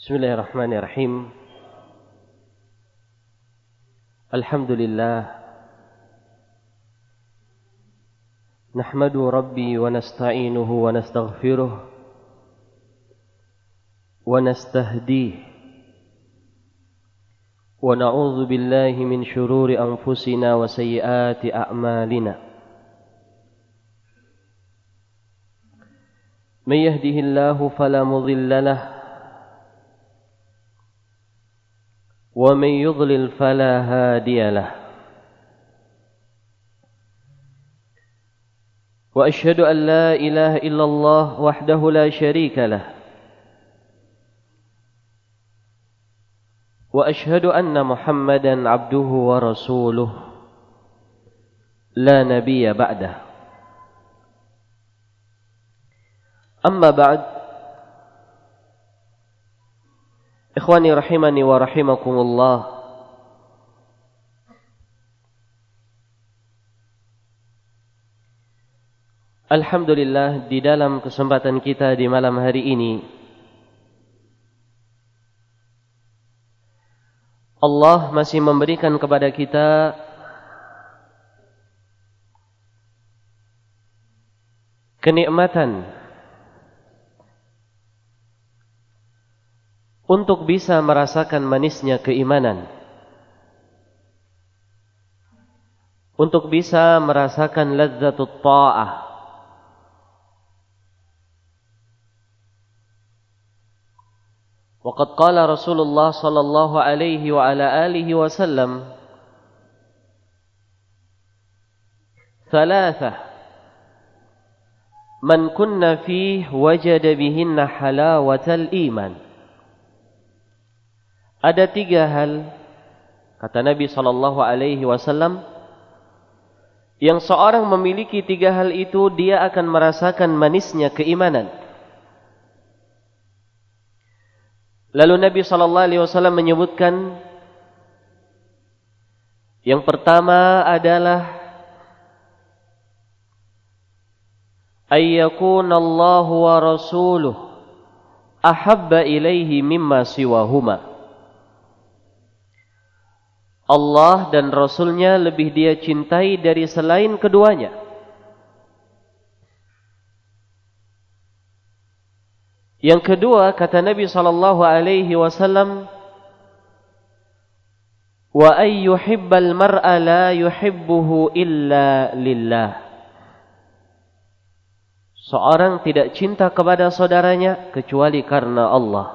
Bismillahirrahmanirrahim. Alhamdulillah. Nahmadu Rabbi wa nasta'inuhu wa nastaghfiruh wa nastahdihi wa na'udzu billahi min syururi anfusina wa sayyiati a'malina. Man yahdihillahu fala mudilla lahu ومن يضلل فلا هادي له وأشهد أن لا إله إلا الله وحده لا شريك له وأشهد أن محمدا عبده ورسوله لا نبي بعده أما بعد Ikhwani rahimani wa rahimakumullah. Alhamdulillah, di dalam kesempatan kita di malam hari ini Allah masih memberikan kepada kita kenikmatan untuk bisa merasakan manisnya keimanan, untuk bisa merasakan ladzatut ta'ah, waqad qala Rasulullah sallallahu alaihi wa ala alihi wasallam thalathah man kunna fihi wajada bihinna halawatal iman. Ada 3 hal, kata Nabi sallallahu alaihi wasallam, yang seorang memiliki 3 hal itu dia akan merasakan manisnya keimanan. Lalu Nabi sallallahu alaihi wasallam menyebutkan yang pertama adalah ayyakunallahu wa rasuluhu ahabba ilaihi mimma siwahuma. Allah dan Rasulnya lebih dia cintai dari selain keduanya. Yang kedua, kata Nabi sallallahu alaihi wasallam, wa ay yuhibbal mar'a la yuhibbuhu illa lillah. Seorang tidak cinta kepada saudaranya kecuali karena Allah.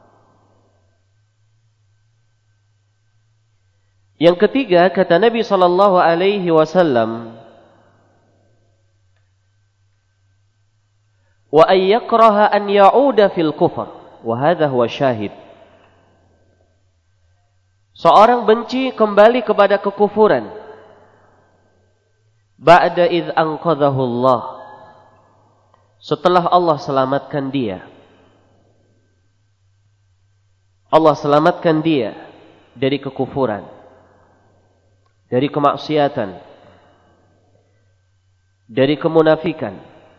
Yang ketiga, kata Nabi sallallahu alaihi wasallam, wa ay yakraha an ya'uda fil kufr, wa hadha huwa syahid. Seorang benci kembali kepada kekufuran ba'da idz anqadhahu Allah, setelah Allah selamatkan dia. Allah selamatkan dia dari kekufuran, dari kemaksiatan, dari kemunafikan.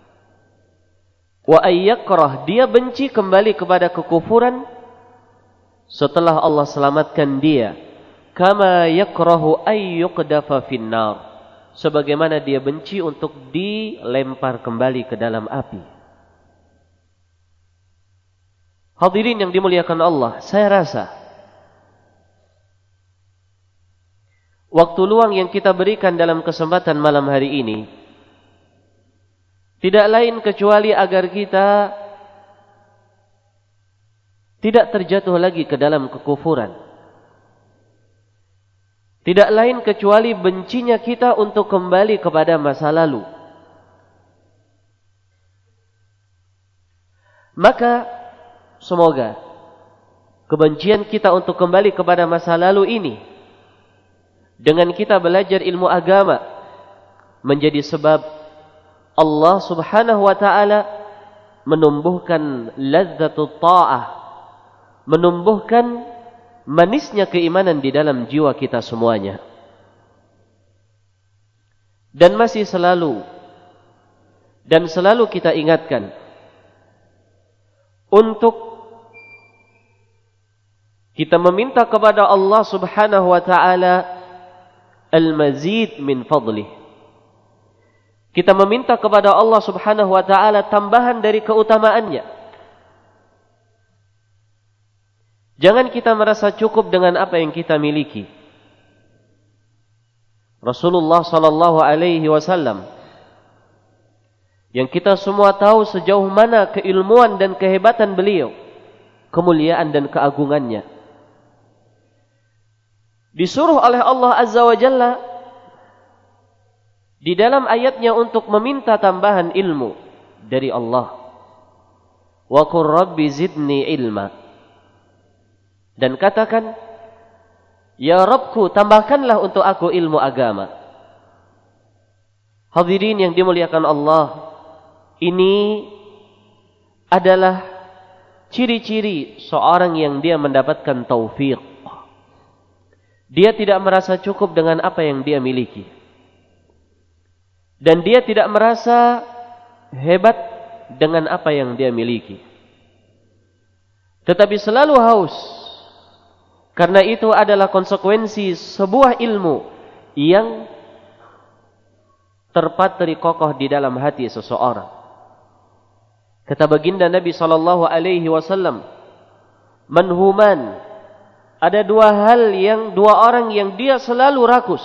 Wa ayyakrah, dia benci kembali kepada kekufuran setelah Allah selamatkan dia. Kama yakrahu ayyuqdafa finnar, sebagaimana dia benci untuk dilempar kembali ke dalam api. Hadirin yang dimuliakan Allah, saya rasa waktu luang yang kita berikan dalam kesempatan malam hari ini tidak lain kecuali agar kita tidak terjatuh lagi ke dalam kekufuran. Tidak lain kecuali bencinya kita untuk kembali kepada masa lalu. Maka semoga kebencian kita untuk kembali kepada masa lalu ini dengan kita belajar ilmu agama menjadi sebab Allah subhanahu wa ta'ala menumbuhkan ladzatut ta'ah, menumbuhkan manisnya keimanan di dalam jiwa kita semuanya. Dan masih selalu kita ingatkan untuk Kita meminta kepada Allah Subhanahu wa taala al-mazid min fadlih. Kita meminta kepada Allah Subhanahu wa taala tambahan dari keutamaannya. Jangan kita merasa cukup dengan apa yang kita miliki. Rasulullah sallallahu alaihi wasallam yang kita semua tahu sejauh mana keilmuan dan kehebatan beliau, kemuliaan dan keagungannya, disuruh oleh Allah Azza wa Jalla di dalam ayatnya untuk meminta tambahan ilmu dari Allah. Wa qur rabbi zidni ilma. Dan katakan, ya Rabbku, tambahkanlah untuk aku ilmu agama. Hadirin yang dimuliakan Allah, ini adalah ciri-ciri seorang yang dia mendapatkan taufik. Dia tidak merasa cukup dengan apa yang dia miliki. Dan dia tidak merasa hebat dengan apa yang dia miliki. Tetapi selalu haus. Karena itu adalah konsekuensi sebuah ilmu yang terpatri kokoh di dalam hati seseorang. Kata baginda Nabi sallallahu alaihi wasallam, manhuman, ada dua orang yang dia selalu rakus.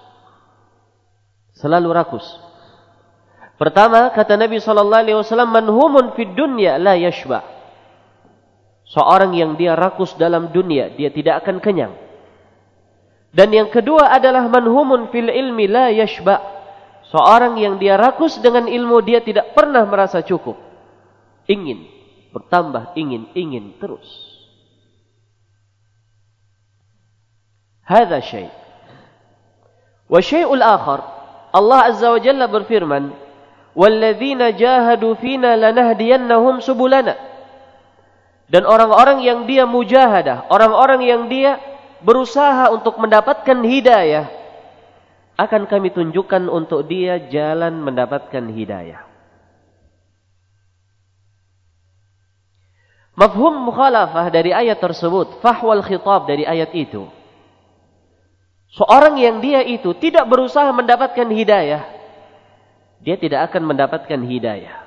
Selalu rakus. Pertama, kata Nabi sallallahu alaihi wasallam, manhumun fid dunya la yashba. Seorang yang dia rakus dalam dunia, dia tidak akan kenyang. Dan yang kedua adalah manhumun fil ilmi la yashba. Seorang yang dia rakus dengan ilmu, dia tidak pernah merasa cukup. Ingin bertambah, ingin terus. Hadza syai'. Wa syai'ul akhar, Allah Azza wa Jalla berfirman, "Walladzina jahadu fina lanahdiyannahum subulana." Dan orang-orang yang dia mujahadah, orang-orang yang dia berusaha untuk mendapatkan hidayah, akan kami tunjukkan untuk dia jalan mendapatkan hidayah. Mafhum mukhalafah dari ayat tersebut, fahwal khitab dari ayat itu. Seorang yang dia itu tidak berusaha mendapatkan hidayah, dia tidak akan mendapatkan hidayah.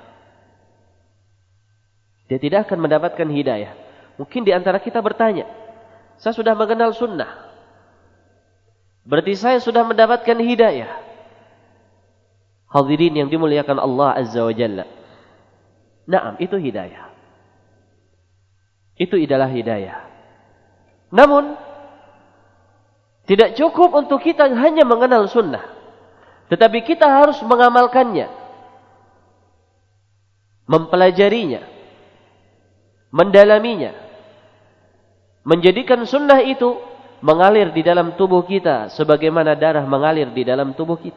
Dia tidak akan mendapatkan hidayah. Mungkin di antara kita bertanya, saya sudah mengenal sunnah, berarti saya sudah mendapatkan hidayah. Hadirin yang dimuliakan Allah Azza wa Jalla, naam, itu hidayah. Itu adalah hidayah. Namun tidak cukup untuk kita hanya mengenal sunnah, tetapi kita harus mengamalkannya, mempelajarinya, mendalaminya, menjadikan sunnah itu mengalir di dalam tubuh kita sebagaimana darah mengalir di dalam tubuh kita.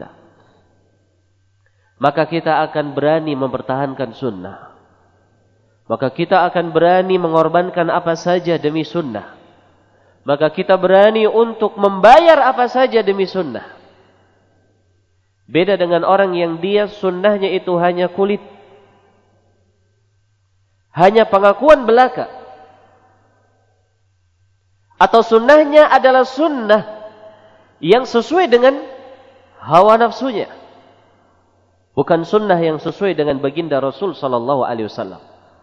Maka kita akan berani mempertahankan sunnah. Maka kita akan berani mengorbankan apa saja demi sunnah. Maka kita berani untuk membayar apa saja demi sunnah. Beda dengan orang yang dia sunnahnya itu hanya kulit, hanya pengakuan belaka. Atau sunnahnya adalah sunnah yang sesuai dengan hawa nafsunya, bukan sunnah yang sesuai dengan baginda Rasul sallallahu alaihi wasallam.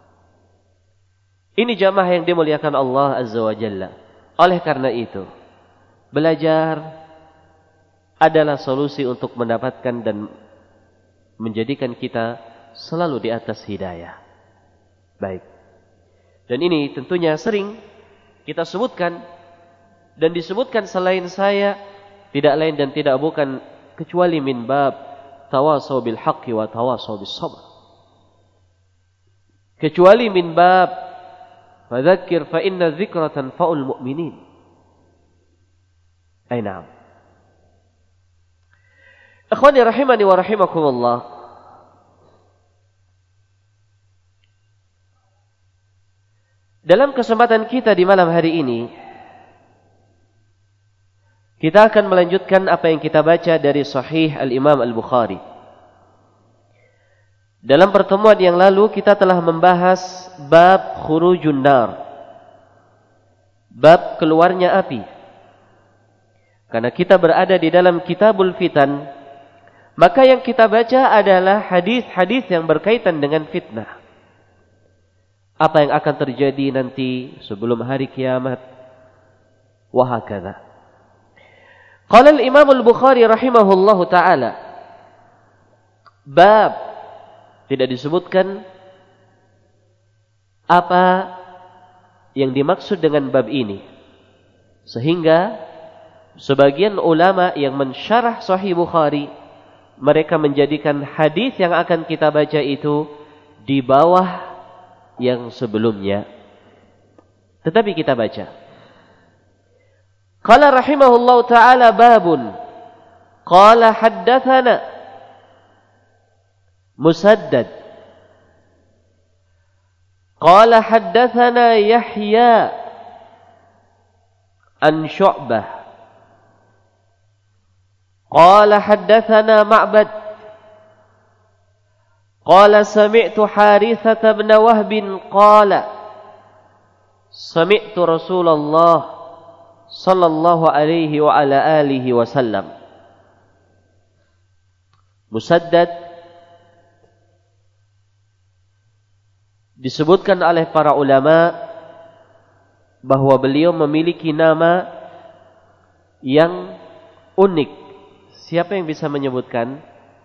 Ini jamaah yang dimuliakan Allah Azza wa Jalla. Oleh karena itu, belajar adalah solusi untuk mendapatkan dan menjadikan kita selalu di atas hidayah. Baik. Dan ini tentunya sering kita sebutkan dan disebutkan selain saya tidak lain dan tidak bukan kecuali min bab tawasaw bil haqqi wa tawasaw bis sabr. Kecuali min bab fadzakir fa inna dzikra tanfa'ul mu'minin. Naam. Ikhwani rahimani wa rahimakumullah. Dalam kesempatan kita di malam hari ini, kita akan melanjutkan apa yang kita baca dari Sahih Al-Imam Al-Bukhari. Dalam pertemuan yang lalu kita telah membahas bab khurujun nar, bab keluarnya api. Karena kita berada di dalam kitabul fitan, maka yang kita baca adalah hadis-hadis yang berkaitan dengan fitnah. Apa yang akan terjadi nanti sebelum hari kiamat. Wahakadha. Qala al-Imam al-Bukhari rahimahullahu ta'ala. Bab. Tidak disebutkan apa yang dimaksud dengan bab ini. Sehingga sebagian ulama yang mensyarah Sahih Bukhari, mereka menjadikan hadis yang akan kita baca itu di bawah yang sebelumnya. Tetapi kita baca. Qala rahimahullahu ta'ala babun. Qala haddathana Musaddad. Qala haddathana Yahya an Syu'bah. Qala haddathana Ma'bad. قال سمعت حارثة بن وهب قال سمعت رسول الله صلى الله عليه وعلى آله وسلم. Musaddad disebutkan oleh para ulama bahwa beliau memiliki nama yang unik. Siapa yang bisa menyebutkan?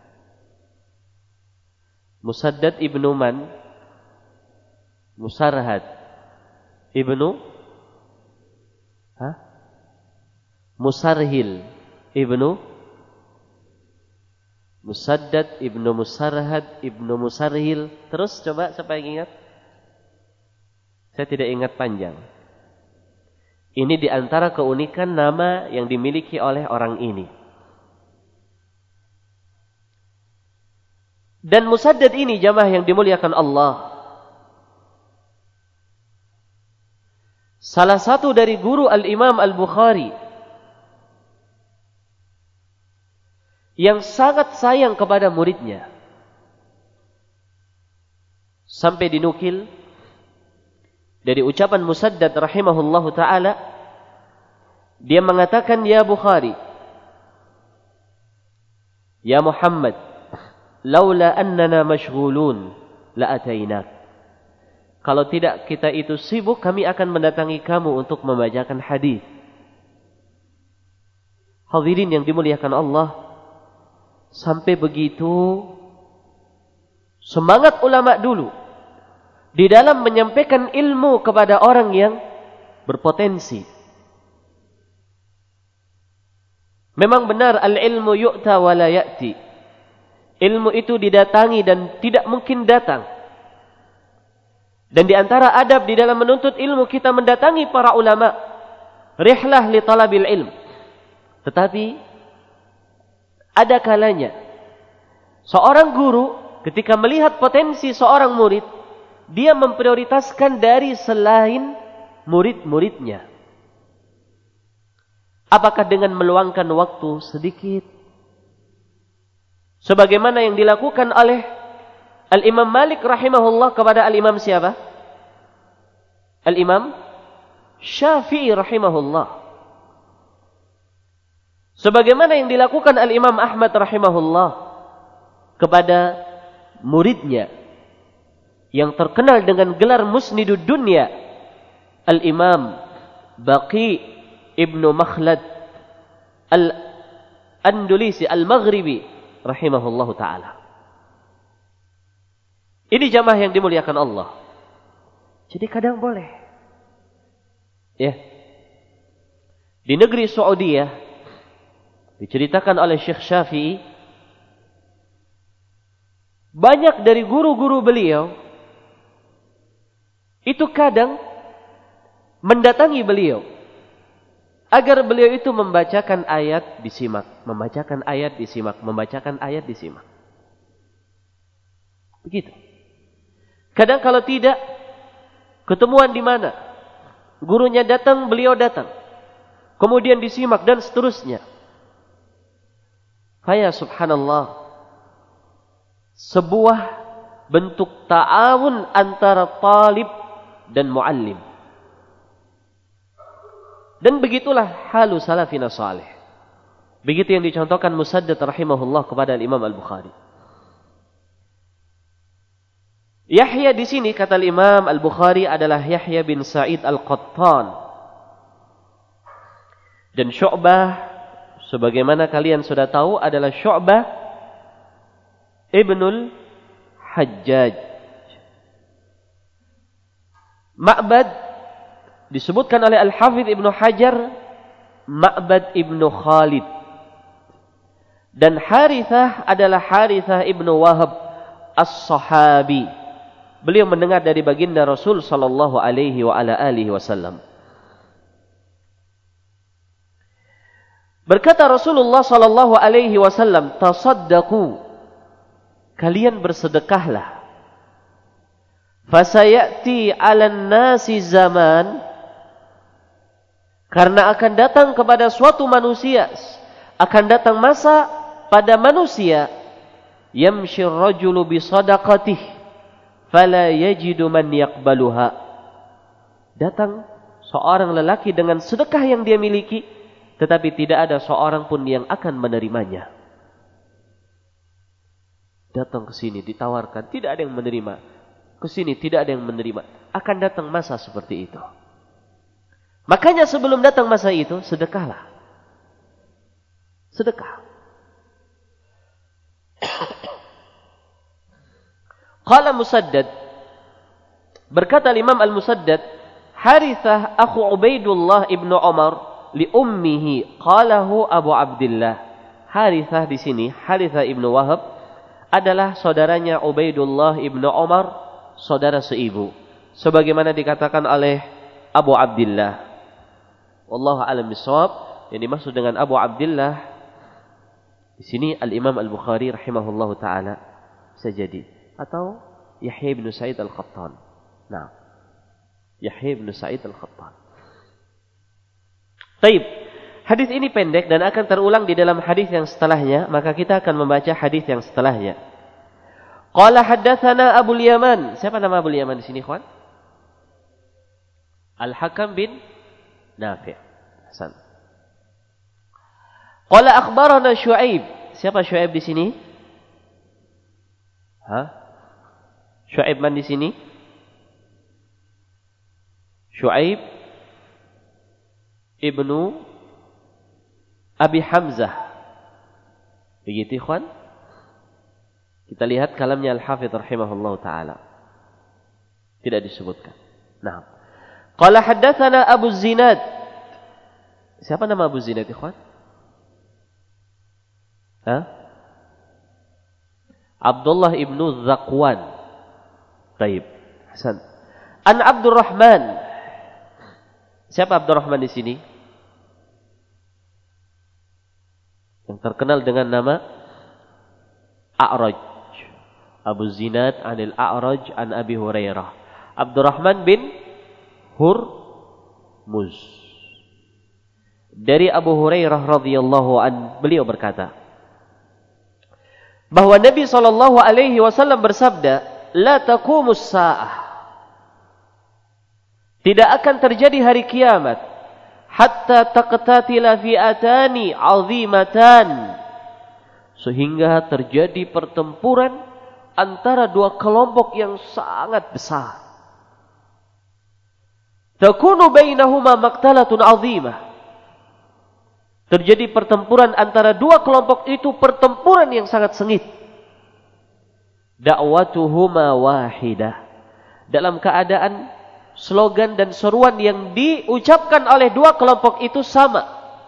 Musaddad ibnu man? Musarhad ibnu Musarhil ibnu Musaddad ibnu Musarhad ibnu Musarhil. Terus coba siapa yang ingat? Saya tidak ingat panjang. Ini di antara keunikan nama yang dimiliki oleh orang ini. Dan Musaddad ini jamaah yang dimuliakan Allah, salah satu dari guru Al-Imam Al-Bukhari yang sangat sayang kepada muridnya. Sampai dinukil dari ucapan Musaddad rahimahullahu ta'ala, dia mengatakan, ya Bukhari, ya Muhammad, laula annana mashghulun la atainak. Kalau tidak kita itu sibuk, kami akan mendatangi kamu untuk membacakan hadis. Hadirin yang dimuliakan Allah, sampai begitu semangat ulama dulu di dalam menyampaikan ilmu kepada orang yang berpotensi. Memang benar al-ilmu yu'ta wa la ya'ti. Ilmu itu didatangi dan tidak mungkin datang. Dan di antara adab di dalam menuntut ilmu, kita mendatangi para ulama. Rihlah li talabil ilm. Tetapi ada kalanya seorang guru ketika melihat potensi seorang murid, dia memprioritaskan dari selain murid-muridnya. Apakah dengan meluangkan waktu sedikit? Sebagaimana yang dilakukan oleh Al-Imam Malik rahimahullah kepada Al-Imam siapa? Al-Imam Syafi'i rahimahullah. Sebagaimana yang dilakukan Al-Imam Ahmad rahimahullah kepada muridnya yang terkenal dengan gelar Musnidud Dunya, Al-Imam Baqi ibnu Makhlad Al-Andulisi Al-Maghribi rahimahullahu ta'ala. Ini jamaah yang dimuliakan Allah. Jadi kadang boleh. Ya. Di negeri Saudiyah diceritakan oleh Syekh Syafi'i, banyak dari guru-guru beliau itu kadang mendatangi beliau agar beliau itu membacakan ayat disimak, membacakan ayat disimak, membacakan ayat disimak. Begitu. Kadang kalau tidak, ketemuan di mana? Gurunya datang, beliau datang. Kemudian disimak dan seterusnya. Kaya subhanallah, sebuah bentuk ta'awun antara talib dan muallim. Dan begitulah halu salafina salih. Begitu yang dicontohkan Musaddad rahimahullah kepada Imam Al-Bukhari. Yahya di sini kata Imam Al-Bukhari adalah Yahya bin Sa'id Al-Qattan. Dan Syu'bah sebagaimana kalian sudah tahu adalah Syu'bah Ibnul Hajjaj. Ma'bad disebutkan oleh Al-Hafidh Ibnu Hajar Ma'bad Ibnu Khalid. Dan Harithah adalah Harithah Ibnu Wahab As-Sahabi. Beliau mendengar dari baginda Rasul sallallahu alaihi wa ala alihi wasallam. Berkata Rasulullah sallallahu alaihi wasallam, "Tasaddaqu." Kalian bersedekahlah. Fasayati 'alan nasi zaman. Karena akan datang kepada suatu manusia, akan datang masa pada manusia, yamshi ar-rajulu bi sadaqatihi fala yajidu man yaqbaluha. Datang seorang lelaki dengan sedekah yang dia miliki, tetapi tidak ada seorang pun yang akan menerimanya. Datang ke sini ditawarkan, tidak ada yang menerima. Ke sini tidak ada yang menerima. Akan datang masa seperti itu. Makanya sebelum datang masa itu, sedekahlah. Sedekah. Qala Musaddad, berkata Imam Al-Musaddad, Harithah akhu Ubaidullah ibnu Umar li ummihi qalahu Abu Abdullah. Harithah di sini, Harithah ibnu Wahab adalah saudaranya Ubaidullah ibnu Umar, saudara seibu. Sebagaimana dikatakan oleh Abu Abdullah. Wallahu a'lam bishawab. Yang dimaksud dengan Abu Abdullah di sini Al-Imam Al-Bukhari rahimahullahu taala bisa jadi, atau Yahya bin Sa'id Al-Qattan. Nah, Yahya bin Sa'id Al-Qattan. Baik, hadis ini pendek dan akan terulang di dalam hadis yang setelahnya, maka kita akan membaca hadis yang setelahnya. Qala haddatsana Abul Yaman. Siapa nama Abul Yaman di sini, ikhwan? Al-Hakam bin Nafi'. Hasan. Qala akhbarana Syu'aib. Siapa Syu'aib di sini? Syu'aib man di sini? Syu'aib ibnu Abi Hamzah. Begitu, ikhwan? Kita lihat kalamnya Al-Hafidh rahimahullah ta'ala. Tidak disebutkan. Nah. Qala haddatsana Abu Zinad. Siapa nama Abu Zinad, ikhwan? Abdullah ibnu Zakwan. Baik. Hasan. An Abdurrahman. Siapa Abdurrahman di sini? Yang terkenal dengan nama A'raj. Abu Zinad anil A'raj an Abi Hurairah. Abdurrahman bin Hurmuz. Dari Abu Hurairah radhiyallahu an, beliau berkata bahwa Nabi SAW bersabda, la taqumus sa'ah. Tidak akan terjadi hari kiamat hatta taqtatila fi'atani 'azimatan, sehingga terjadi pertempuran antara dua kelompok yang sangat besar. Takunu bainahuma maqtalatun 'azimah. Terjadi pertempuran antara dua kelompok itu, pertempuran yang sangat sengit. Da'watuhuma wahidah. Dalam keadaan slogan dan seruan yang diucapkan oleh dua kelompok itu sama.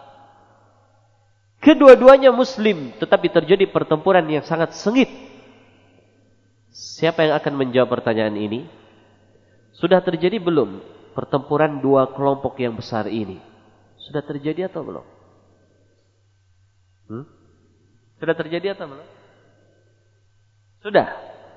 Kedua-duanya muslim, tetapi terjadi pertempuran yang sangat sengit. Siapa yang akan menjawab pertanyaan ini? Sudah terjadi belum pertempuran dua kelompok yang besar ini? Sudah terjadi atau belum? Sudah terjadi atau belum? Sudah.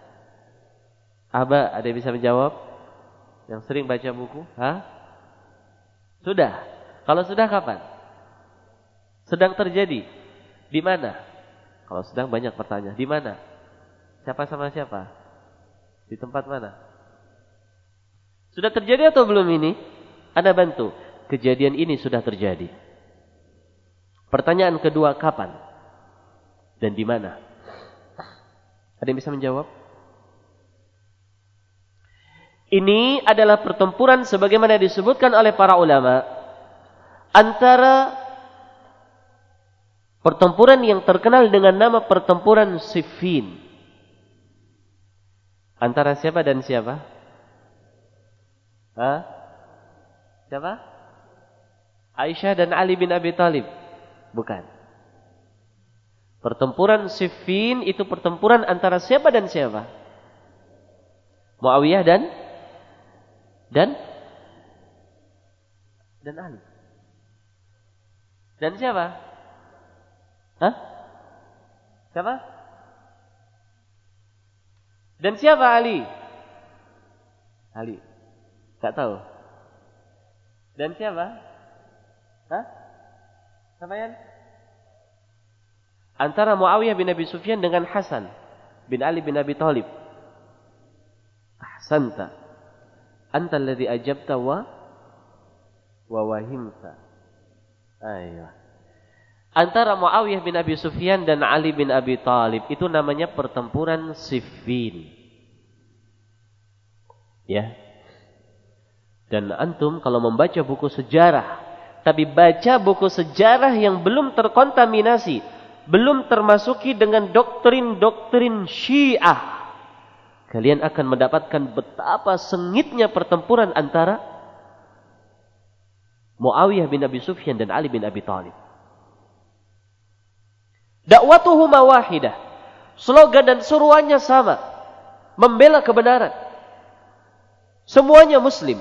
Aba, ada yang bisa menjawab? Yang sering baca buku? Sudah. Kalau sudah kapan? Sedang terjadi. Di mana? Kalau sedang banyak pertanyaan. Di mana? Siapa sama siapa? Di tempat mana? Sudah terjadi atau belum ini? Anda bantu. kejadian ini sudah terjadi. Pertanyaan kedua, kapan dan di mana? Ada yang bisa menjawab? Ini adalah pertempuran sebagaimana disebutkan oleh para ulama antara pertempuran yang terkenal dengan nama pertempuran Siffin. Antara siapa dan siapa? Siapa? Aisyah dan Ali bin Abi Thalib? Bukan. Pertempuran Siffin itu pertempuran antara siapa dan siapa? Muawiyah dan Ali. Dan siapa? Siapa? Dan siapa Ali? Ali. Enggak tahu. Dan siapa? Siapa yang? Antara Muawiyah bin Abi Sufyan dengan Hasan bin Ali bin Abi Thalib. Ahsanta. Anta alladhi ajabta wa wahimta. Ayo. Antara Muawiyah bin Abi Sufyan dan Ali bin Abi Thalib itu namanya pertempuran Siffin. Ya. Dan antum kalau membaca buku sejarah, tapi baca buku sejarah yang belum terkontaminasi, belum termasuki dengan doktrin-doktrin Syiah, kalian akan mendapatkan betapa sengitnya pertempuran antara Muawiyah bin Abi Sufyan dan Ali bin Abi Thalib. Dakwatuhuma wahidah. Slogan dan seruannya sama. Membela kebenaran. Semuanya muslim.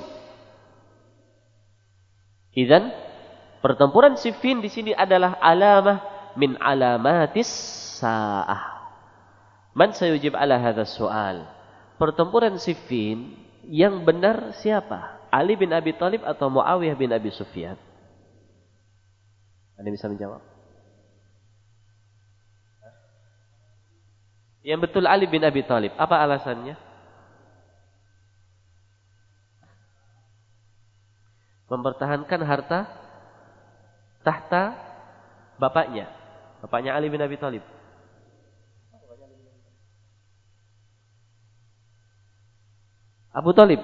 Idzan pertempuran Siffin di sini adalah alamah min alamatis sa'ah. Man sayujib ala hadzal soal? Pertempuran Siffin yang benar siapa? Ali bin Abi Thalib atau Muawiyah bin Abi Sufyan? Ada yang bisa menjawab? Yang betul Ali bin Abi Thalib. Apa alasannya? Mempertahankan harta tahta bapaknya. Bapaknya Ali bin Abi Thalib. Abu Thalib.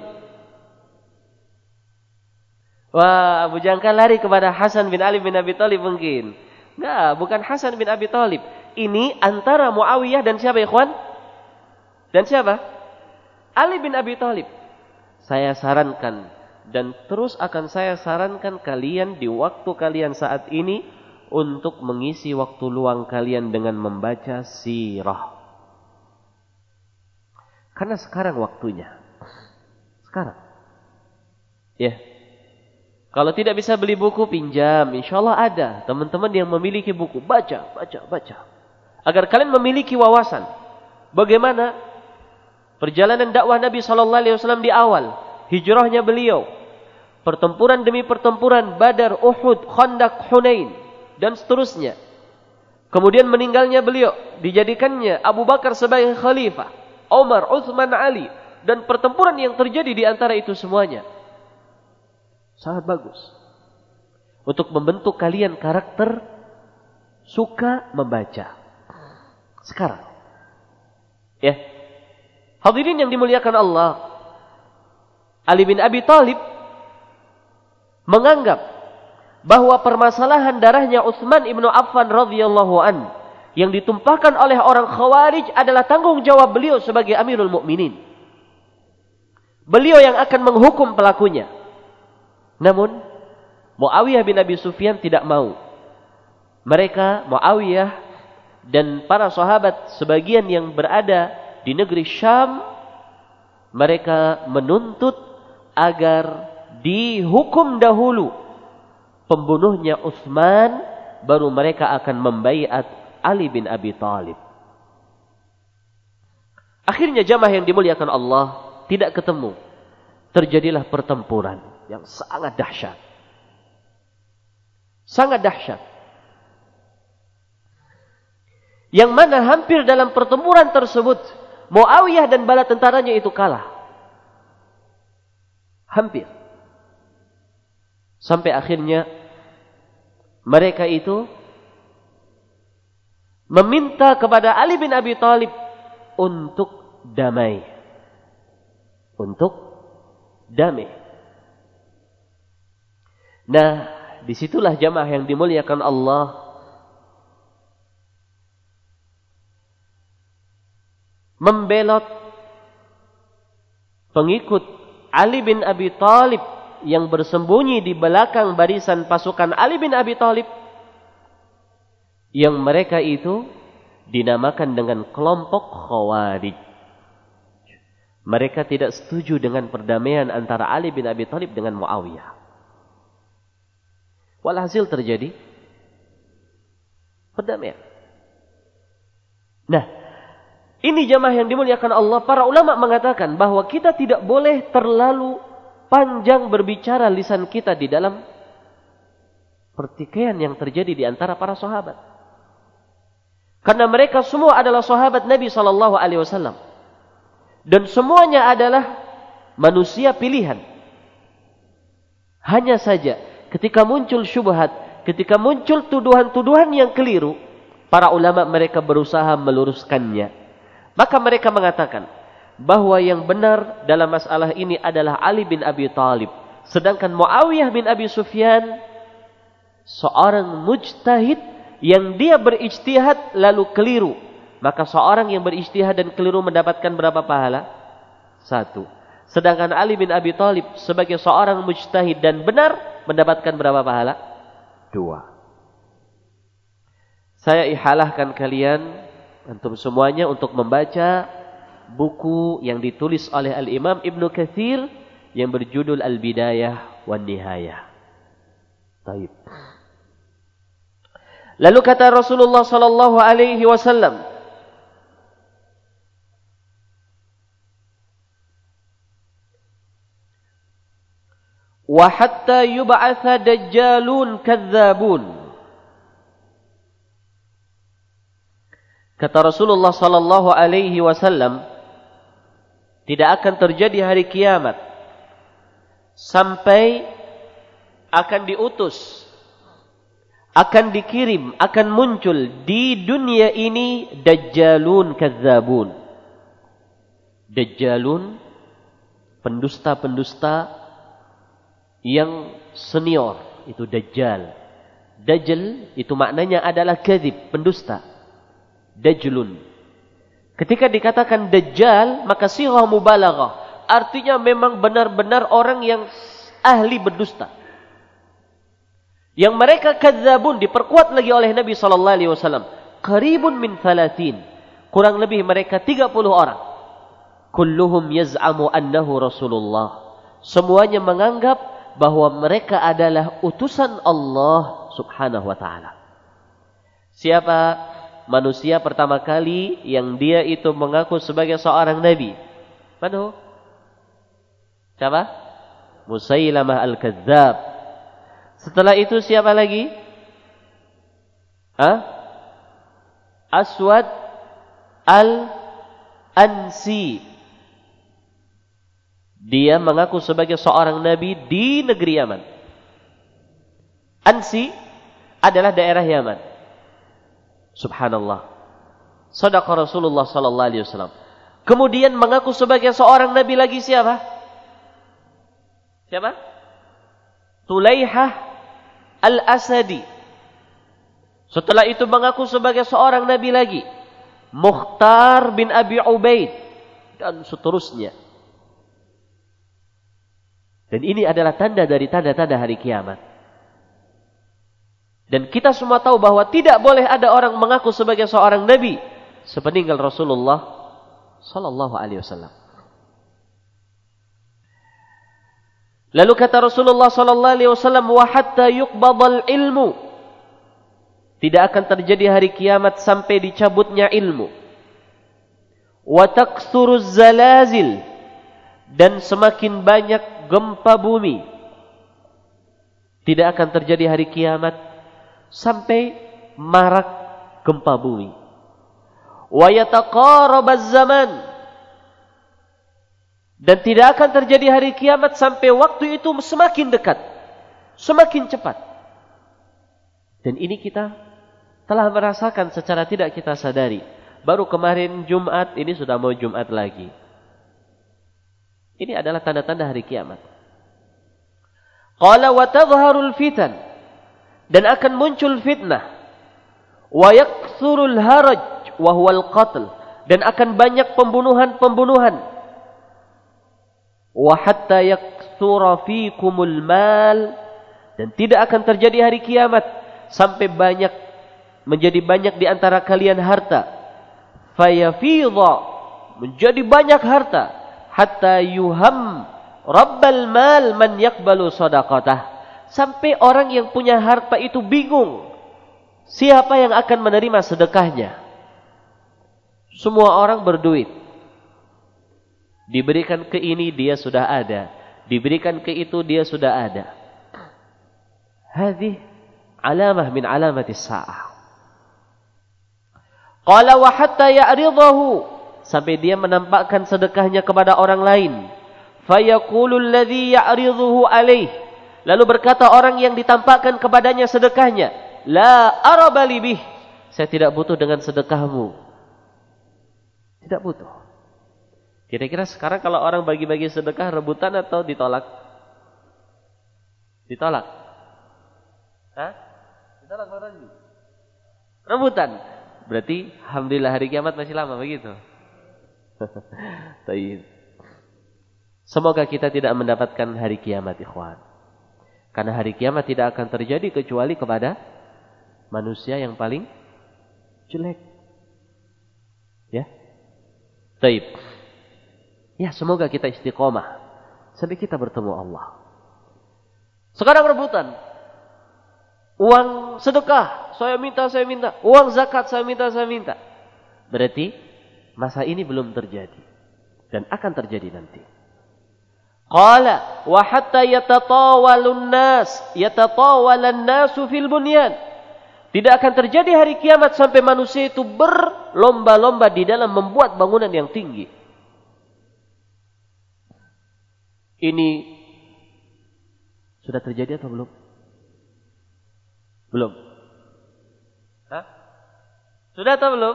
Wah, Abu Jangkal lari kepada Hasan bin Ali bin Abi Thalib mungkin. Enggak, bukan Hasan bin Abi Thalib. Ini antara Muawiyah dan siapa, ikhwan? Dan siapa? Ali bin Abi Thalib. Saya sarankan dan terus akan saya sarankan kalian di waktu kalian saat ini untuk mengisi waktu luang kalian dengan membaca sirah. Karena sekarang waktunya. Sekarang. Ya. Kalau tidak bisa beli buku, pinjam. InsyaAllah ada teman-teman yang memiliki buku. Baca. Agar kalian memiliki wawasan. Bagaimana perjalanan dakwah Nabi SAW di awal. Hijrahnya beliau. Pertempuran demi pertempuran. Badar, Uhud, Khandaq, Hunain. Dan seterusnya. Kemudian meninggalnya beliau. Dijadikannya Abu Bakar sebagai khalifah. Umar, Uthman, Ali. Dan pertempuran yang terjadi di antara itu semuanya. Sangat bagus. Untuk membentuk kalian karakter suka membaca. Sekarang. Ya. Hadirin yang dimuliakan Allah. Ali bin Abi Thalib menganggap bahwa permasalahan darahnya Utsman ibnu Affan radhiyallahu an yang ditumpahkan oleh orang Khawarij adalah tanggung jawab beliau sebagai Amirul Mukminin. Beliau yang akan menghukum pelakunya. Namun Muawiyah bin Abi Sufyan tidak mau. Mereka, Muawiyah dan para sahabat sebagian yang berada di negeri Syam, mereka menuntut agar dihukum dahulu pembunuhnya Utsman, baru mereka akan membaiat Ali bin Abi Thalib. Akhirnya jamaah yang dimuliakan Allah tidak ketemu. Terjadilah pertempuran yang sangat dahsyat. Sangat dahsyat. Yang mana hampir dalam pertempuran tersebut Muawiyah dan bala tentaranya itu kalah. Hampir. Sampai akhirnya mereka itu meminta kepada Ali bin Abi Thalib untuk damai. Untuk damai. Nah, disitulah jamaah yang dimuliakan Allah, membelot pengikut Ali bin Abi Thalib yang bersembunyi di belakang barisan pasukan Ali bin Abi Thalib, yang mereka itu dinamakan dengan kelompok Khawarij. Mereka tidak setuju dengan perdamaian antara Ali bin Abi Thalib dengan Muawiyah. Walhasil terjadi perdamaian. Nah, ini jamaah yang dimuliakan Allah, para ulama mengatakan bahwa kita tidak boleh terlalu panjang berbicara lisan kita di dalam pertikaian yang terjadi di antara para sahabat. Karena mereka semua adalah sahabat Nabi SAW. Dan semuanya adalah manusia pilihan. Hanya saja ketika muncul syubhat, ketika muncul tuduhan-tuduhan yang keliru, para ulama mereka berusaha meluruskannya. Maka mereka mengatakan bahwa yang benar dalam masalah ini adalah Ali bin Abi Thalib. Sedangkan Muawiyah bin Abi Sufyan seorang mujtahid yang dia berijtihad lalu keliru. Maka seorang yang berijtihad dan keliru mendapatkan berapa pahala? 1. Sedangkan Ali bin Abi Thalib sebagai seorang mujtahid dan benar mendapatkan berapa pahala? 2. Saya ihalahkan kalian antum semuanya untuk membaca buku yang ditulis oleh Al-Imam Ibnu Katsir yang berjudul Al-Bidayah wan Nihayah. Baik. Lalu kata Rasulullah sallallahu alaihi wasallam, wa hatta yub'atsa dajjalun kadzabun. Kata Rasulullah sallallahu alaihi wasallam, tidak akan terjadi hari kiamat sampai akan diutus, akan dikirim, akan muncul di dunia ini dajjalun kadzabun. Dajjalun, pendusta-pendusta yang senior, itu dajjal. Dajjal itu maknanya adalah kadzib, pendusta. Dajjalun. Ketika dikatakan dajjal, maka sighah mubalaghah, artinya memang benar-benar orang yang ahli berdusta. Yang mereka kadzabun diperkuat lagi oleh Nabi sallallahu alaihi wasallam, qaribun min 30, kurang lebih mereka 30 orang. Kulluhum yaz'amu annahu Rasulullah. Semuanya menganggap bahwa mereka adalah utusan Allah Subhanahu wa taala. Siapa manusia pertama kali yang dia itu mengaku sebagai seorang nabi? Mana? Siapa? Musailamah al-Kadzdzab. Setelah itu siapa lagi? Aswad al-Ansi. Dia mengaku sebagai seorang nabi di negeri Yaman. Ansi adalah daerah Yaman. Subhanallah. Shadaqa Rasulullah sallallahu alaihi wasallam. Kemudian mengaku sebagai seorang nabi lagi siapa? Siapa? Tulaihah al-Asadi. Setelah itu mengaku sebagai seorang nabi lagi Mukhtar bin Abi Ubaid dan seterusnya. Dan ini adalah tanda dari tanda-tanda hari kiamat. Dan kita semua tahu bahwa tidak boleh ada orang mengaku sebagai seorang nabi sepeninggal Rasulullah sallallahu alaihi wasallam. Lalu kata Rasulullah sallallahu alaihi wasallam, wa hatta yuqbadal ilmu. Tidak akan terjadi hari kiamat sampai dicabutnya ilmu. Wa taksuruz zalazil, dan semakin banyak gempa bumi. Tidak akan terjadi hari kiamat sampai marak gempa bumi. Wa yataqarabaz zaman, dan tidak akan terjadi hari kiamat sampai waktu itu semakin dekat. Semakin cepat. Dan ini kita telah merasakan secara tidak kita sadari. Baru kemarin Jumat, ini sudah mau Jumat lagi. Ini adalah tanda-tanda hari kiamat. Qala wa tadhharul fitan, dan akan muncul fitnah. Wa yakthurul haraj wa huwal qatl, dan akan banyak pembunuhan-pembunuhan. Wa hatta yakthura fikumul mal, dan tidak akan terjadi hari kiamat sampai menjadi banyak di antara kalian harta. Fayafidha, menjadi banyak harta. Hatta yuham rabbal mal man yakbalu sadaqatah, sampai orang yang punya harta itu bingung siapa yang akan menerima sedekahnya. Semua orang berduit. Diberikan ke ini dia sudah ada, diberikan ke itu dia sudah ada. Hadhi alamah min alamatis sa'ah. Qala wa hatta ya'ridahu, sampai dia menampakkan sedekahnya kepada orang lain. Fayaqulu alladhi ya'riduhu alaih, lalu berkata orang yang ditampakkan kepadanya sedekahnya, la arabali bih, saya tidak butuh dengan sedekahmu. Tidak butuh. Kira-kira sekarang kalau orang bagi-bagi sedekah rebutan atau ditolak? Ditolak. Hah? Ditolak orang ini. Rebutan. Berarti alhamdulillah hari kiamat masih lama begitu. Semoga kita tidak mendapatkan hari kiamat, ikhwan. Karena hari kiamat tidak akan terjadi kecuali kepada manusia yang paling jelek. Ya. Baik. Ya, semoga kita istiqomah sampai kita bertemu Allah. Sekarang rebutan. Uang sedekah, saya minta. Uang zakat, saya minta. Berarti masa ini belum terjadi. Dan akan terjadi nanti. Qala wa hatta yatatawalan nasu fil bunyan. Tidak akan terjadi hari kiamat sampai manusia itu berlomba-lomba di dalam membuat bangunan yang tinggi. Ini sudah terjadi atau belum? Belum. Hah? Sudah atau belum?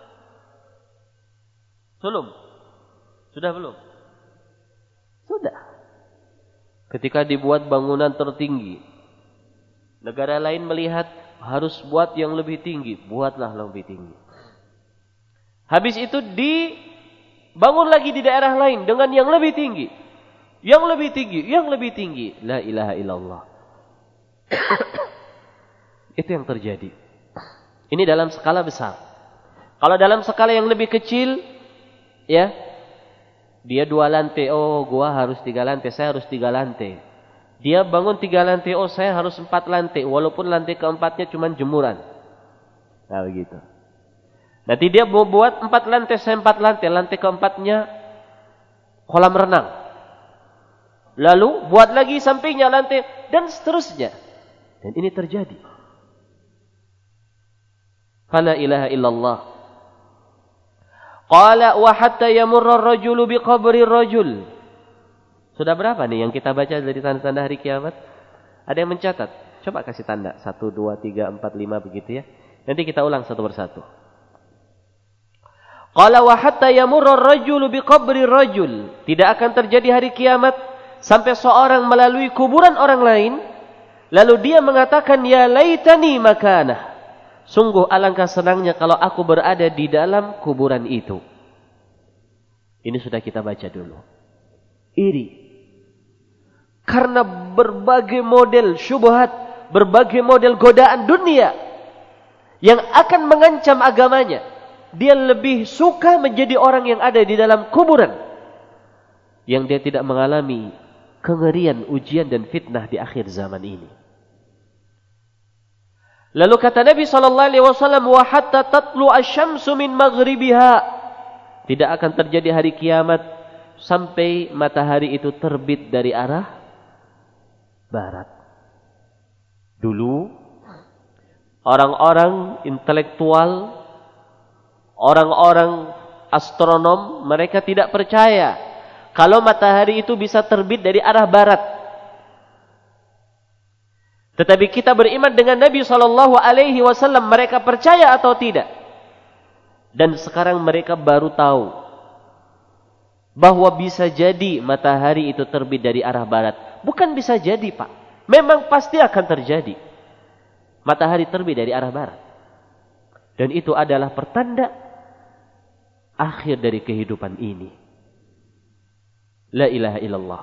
Belum. Sudah belum? Sudah. Ketika dibuat bangunan tertinggi, negara lain melihat harus buat yang lebih tinggi, buatlah lebih tinggi. Habis itu dibangun lagi di daerah lain dengan yang lebih tinggi. Yang lebih tinggi. La ilaha illallah. Itu yang terjadi. Ini dalam skala besar. Kalau dalam skala yang lebih kecil, ya, dia 2 lantai, oh gua harus 3 lantai, saya harus 3 lantai. Dia bangun 3 lantai, oh saya harus 4 lantai, walaupun lantai keempatnya cuma jemuran. Nah begitu. Nanti dia mau buat 4 lantai, saya 4 lantai, lantai keempatnya kolam renang. Lalu buat lagi sampingnya lantai, dan seterusnya. Dan ini terjadi. Fala ilaha illallah. Qala wa hatta yamurra ar-rajulu biqabri ar-rajul. Sudah berapa nih yang kita baca dari tanda-tanda hari kiamat? Ada yang mencatat? Coba kasih tanda. 1, 2, 3, 4, 5 begitu ya. Nanti kita ulang satu persatu. Qala wa hatta yamurra ar-rajulu biqabri ar-rajul. Tidak akan terjadi hari kiamat sampai seorang melalui kuburan orang lain, lalu dia mengatakan, ya laitani makanah. Sungguh alangkah senangnya kalau aku berada di dalam kuburan itu. Ini sudah kita baca dulu. Iri. Karena berbagai model syubhat, berbagai model godaan dunia yang akan mengancam agamanya, dia lebih suka menjadi orang yang ada di dalam kuburan, yang dia tidak mengalami kengerian, ujian dan fitnah di akhir zaman ini. Lalu kata Nabi SAW, wa hatta tatlu asy-syamsu min maghribiha. Tidak akan terjadi hari kiamat sampai matahari itu terbit dari arah barat. Dulu orang-orang intelektual, orang-orang astronom, mereka tidak percaya kalau matahari itu bisa terbit dari arah barat. Tetapi kita beriman dengan Nabi SAW, mereka percaya atau tidak? Dan sekarang mereka baru tahu bahwa bisa jadi matahari itu terbit dari arah barat. Bukan bisa jadi, Pak. Memang pasti akan terjadi. Matahari terbit dari arah barat. Dan itu adalah pertanda akhir dari kehidupan ini. La ilaha illallah.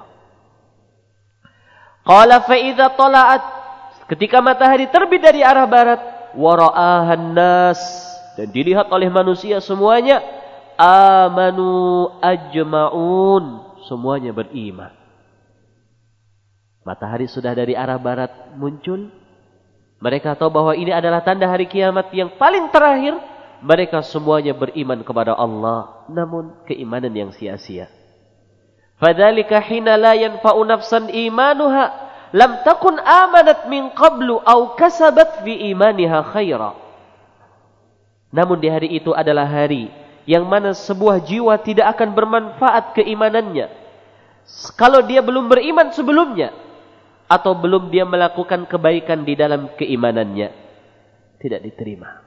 Qala fa idza tala'at, ketika matahari terbit dari arah barat, wa ra'ahan nas, dan dilihat oleh manusia semuanya, amanu ajma'un, semuanya beriman. Matahari sudah dari arah barat muncul. Mereka tahu bahwa ini adalah tanda hari kiamat yang paling terakhir. Mereka semuanya beriman kepada Allah, namun keimanan yang sia-sia. Fadzalika hina la yanfa'u nafsan imanuha lam takun amanat min qablu aw kasabat fi imaniha khaira. Namun di hari itu adalah hari yang mana sebuah jiwa tidak akan bermanfaat keimanannya kalau dia belum beriman sebelumnya, atau belum dia melakukan kebaikan di dalam keimanannya, tidak diterima.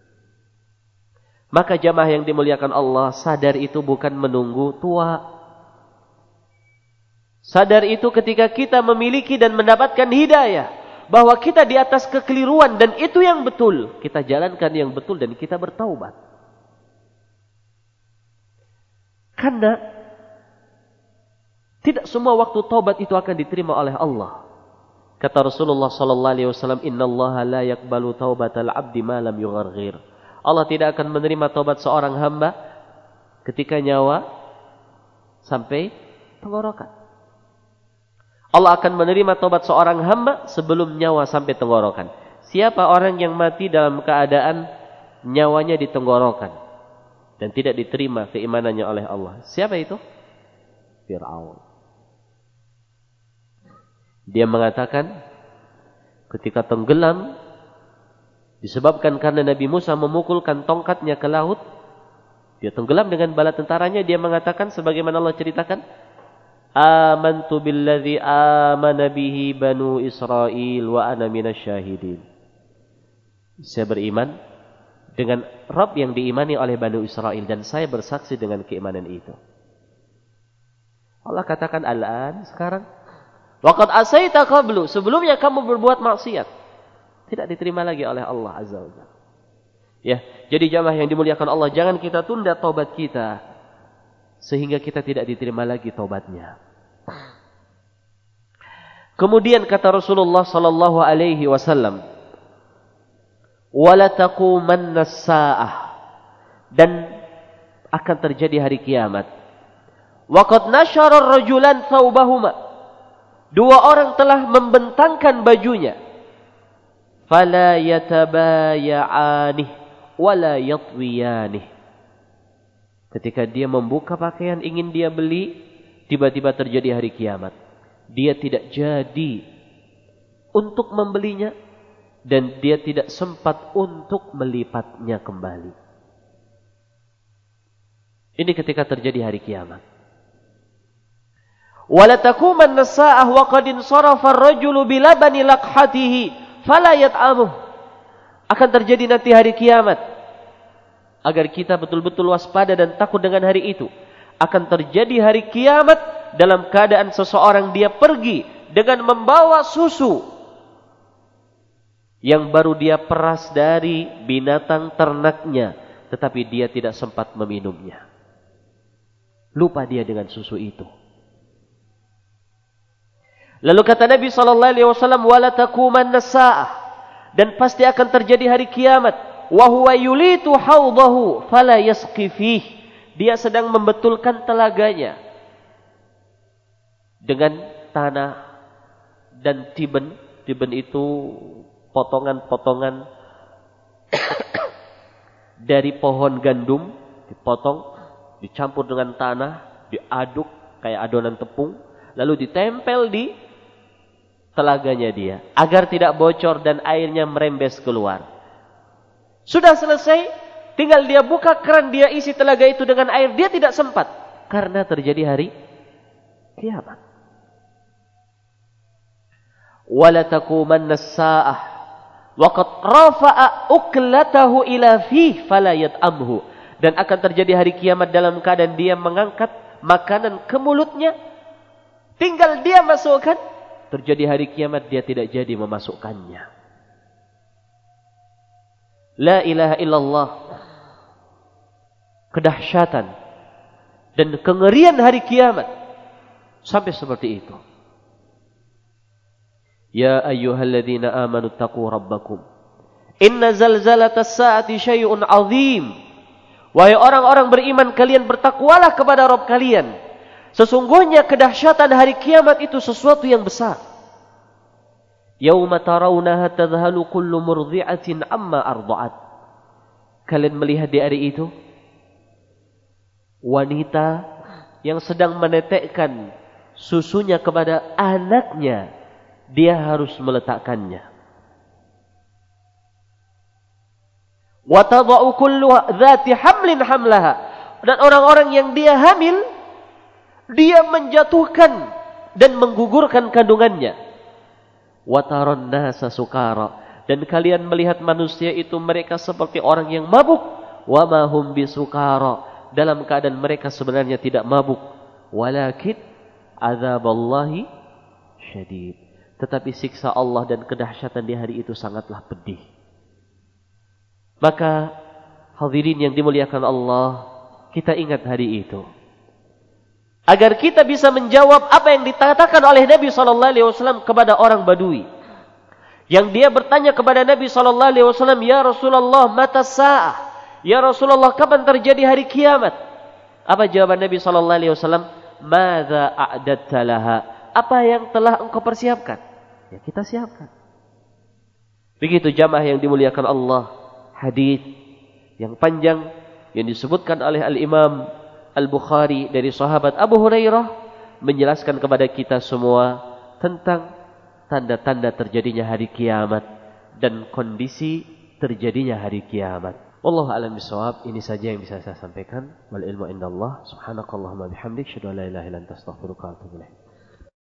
Maka jamaah yang dimuliakan Allah, sadar itu bukan menunggu tua. Sadar itu ketika kita memiliki dan mendapatkan hidayah, bahwa kita di atas kekeliruan dan itu yang betul, kita jalankan yang betul dan kita bertaubat. Karena tidak semua waktu taubat itu akan diterima oleh Allah. Kata Rasulullah sallallahu alaihi wasallam, "Innallaha la yaqbalu taubatal 'abdi ma lam yugharghir." Allah tidak akan menerima taubat seorang hamba ketika nyawa sampai tenggorokan. Allah akan menerima taubat seorang hamba sebelum nyawa sampai tenggorokan. Siapa orang yang mati dalam keadaan nyawanya di tenggorokan dan tidak diterima keimanannya oleh Allah? Siapa itu? Fir'aun. Dia mengatakan ketika tenggelam disebabkan karena Nabi Musa memukulkan tongkatnya ke laut, dia tenggelam dengan bala tentaranya. Dia mengatakan sebagaimana Allah ceritakan, amantu billadzi amana bihi banu Israil wa ana minasyahidin. Saya beriman dengan Rabb yang diimani oleh Bani Israel dan saya bersaksi dengan keimanan itu. Allah katakan al-an, sekarang, waqad asaita qablu, sebelumnya kamu berbuat maksiat. Tidak diterima lagi oleh Allah Azza wa Jalla. Ya, jadi jamaah yang dimuliakan Allah, jangan kita tunda taubat kita sehingga kita tidak diterima lagi taubatnya. Kemudian kata Rasulullah sallallahu alaihi wasallam, "Wala taqumanna as-saa'ah," dan akan terjadi hari kiamat. Wa qad nashara ar-rajulan thawbahuma, dua orang telah membentangkan bajunya. Fala yatabaya'ani wala yatwiyanih. Ketika dia membuka pakaian ingin dia beli, tiba-tiba terjadi hari kiamat. Dia tidak jadi untuk membelinya dan dia tidak sempat untuk melipatnya kembali. Ini ketika terjadi hari kiamat. Wala taqumanna as-saa'ah wa qad insarafa ar-rajulu bilabani laqhatihi fala yat'amuh. Akan terjadi nanti hari kiamat. Agar kita betul-betul waspada dan takut dengan hari itu. Akan terjadi hari kiamat dalam keadaan seseorang dia pergi dengan membawa susu yang baru dia peras dari binatang ternaknya, tetapi dia tidak sempat meminumnya. Lupa dia dengan susu itu. Lalu kata Nabi sallallahu alaihi wasallam, "Wala taqumanna as-saa'ah," dan pasti akan terjadi hari kiamat. Wa huwa yulitu hawdahu fala yasqi fih. Dia sedang membetulkan telaganya dengan tanah dan tiben. Tiben itu potongan-potongan dari pohon gandum, dipotong, dicampur dengan tanah, diaduk kayak adonan tepung, lalu ditempel di telaganya dia agar tidak bocor dan airnya merembes keluar. Sudah selesai, tinggal dia buka keran, dia isi telaga itu dengan air, dia tidak sempat karena terjadi hari kiamat. wa la taqumanna as-sa'ah wa qad rafa'a uklatahu ila fihi fala yat'amhu. Dan akan terjadi hari kiamat dalam keadaan dia mengangkat makanan ke mulutnya, tinggal dia masukkan, terjadi hari kiamat dia tidak jadi memasukkannya. La ilaha illallah. Kedahsyatan dan kengerian hari kiamat sampai seperti itu. Ya ayyuhalladzina amanu taqu rabbakum inna zalzalatas saati syai'un 'adzim. Wahai orang-orang beriman, kalian bertakwalah kepada Rabb kalian. Sesungguhnya kedahsyatan hari kiamat itu sesuatu yang besar. Yauma tarawunaha tadhhalu kullu murdi'atin amma arda'at. Kalian melihat di hari itu wanita yang sedang menetekkan susunya kepada anaknya, dia harus meletakkannya. Wa tada'u kullu dzati hamlin hamlaha. Dan orang-orang yang dia hamil, dia menjatuhkan dan menggugurkan kandungannya. Wa taron nasa sukara. Dan kalian melihat manusia itu mereka seperti orang yang mabuk. Wa ma hum bisukara. Dalam keadaan mereka sebenarnya tidak mabuk. Walakin azaballahi syadid. Tetapi siksa Allah dan kedahsyatan di hari itu sangatlah pedih. Maka hadirin yang dimuliakan Allah, kita ingat hari itu. Agar kita bisa menjawab apa yang dikatakan oleh Nabi SAW kepada orang Badui. Yang dia bertanya kepada Nabi SAW, Ya Rasulullah, mata sa'ah? Ya Rasulullah, kapan terjadi hari kiamat? Apa jawaban Nabi SAW? Madza a'dadta laha? Apa yang telah engkau persiapkan? Ya kita siapkan. Begitu jamaah yang dimuliakan Allah. Hadis yang panjang yang disebutkan oleh Al-Imam Al-Bukhari dari sahabat Abu Hurairah menjelaskan kepada kita semua tentang tanda-tanda terjadinya hari kiamat dan kondisi terjadinya hari kiamat. Wallahu a'lam bishawab. Ini saja yang bisa saya sampaikan. Wal ilmu indallah. Subhanakallahumma bihamdik, asyhadu an la ilaha illa anta, astaghfiruka wa atubu ilaik.